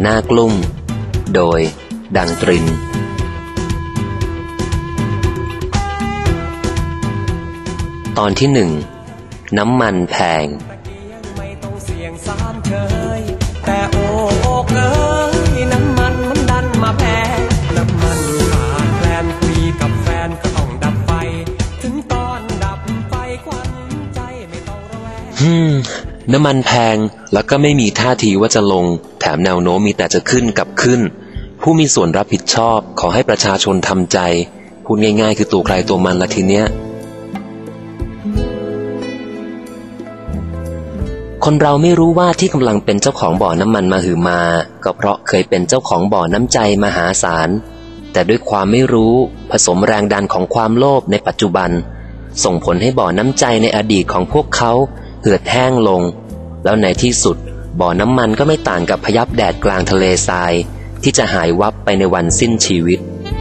หน้ากลุ่มโดยดังตรินตอนที่1น้ำมันแพงไม่ต้องเสี่ยงสามเชยแต่โอ้เอ้ยน้ำมันดันมาแพงน้ำมันขาดแคลนคุยกับแฟนก็ต้องดับไฟถึงตอนดับไฟควันใจไม่ต้องระแวงน้ำมันแพงแล้วก็ไม่มีท่าทีว่าจะลงแถมแนวโน้มมีแต่จะขึ้นกับขึ้นผู้มีส่วนรับผิดชอบขอให้ประชาชนทำใจพูดง่ายๆคือตัวใครตัวมันละทีเนี้ยคนเราไม่รู้ว่าที่กำลังเป็นเจ้าของบ่อน้ำมันมหึมาก็เพราะเคยเป็นเจ้าของบ่อน้ำใจมหาศาลแต่ด้วยความไม่รู้ผสมแรงดันของความโลภในปัจจุบันส่งผลให้บ่อน้ำใจในอดีตของพวกเขาเหือดแห้งลงแล้วในที่สุดบ่อน้ำมันก็ไม่ต่างกับพยับแดดกลางทะเลทรายที่จะหายวับไปในวันสิ้นชีวิต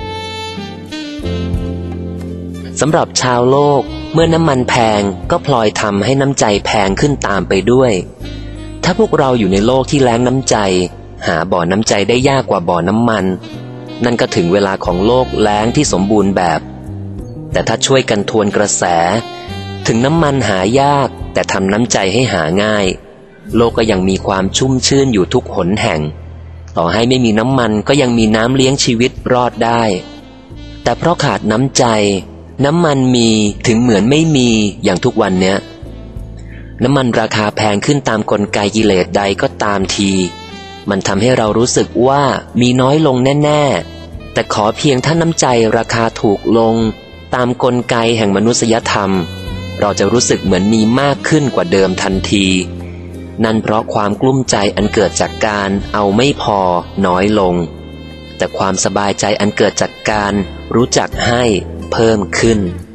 สำหรับชาวโลกเมื่อน้ำมันแพงก็พลอยทำให้น้ำใจแพงขึ้นตามไปด้วยถ้าพวกเราอยู่ในโลกที่แล้งน้ำใจหาบ่อน้ำใจได้ยากกว่าบ่อน้ำมันนั่นก็ถึงเวลาของโลกแล้งที่สมบูรณ์แบบแต่ถ้าช่วยกันทวนกระแสถึงน้ำมันหายากแต่ทำน้ำใจให้หาง่ายโลกก็ยังมีความชุ่มชื่นอยู่ทุกหนแห่งต่อให้ไม่มีน้ำมันก็ยังมีน้ำเลี้ยงชีวิตรอดได้แต่เพราะขาดน้ำใจน้ำมันมีถึงเหมือนไม่มีอย่างทุกวันเนี้ยน้ำมันราคาแพงขึ้นตามกลไกกิเลสใดก็ตามทีมันทำให้เรารู้สึกว่ามีน้อยลงแน่ๆแต่ขอเพียงถ้าน้ำใจราคาถูกลงตามกลไกแห่งมนุษยธรรมเราจะรู้สึกเหมือนมีมากขึ้นกว่าเดิมทันทีนั่นเพราะความกลุ้มใจอันเกิดจากการเอาไม่พอน้อยลงแต่ความสบายใจอันเกิดจากการรู้จักให้เพิ่มขึ้น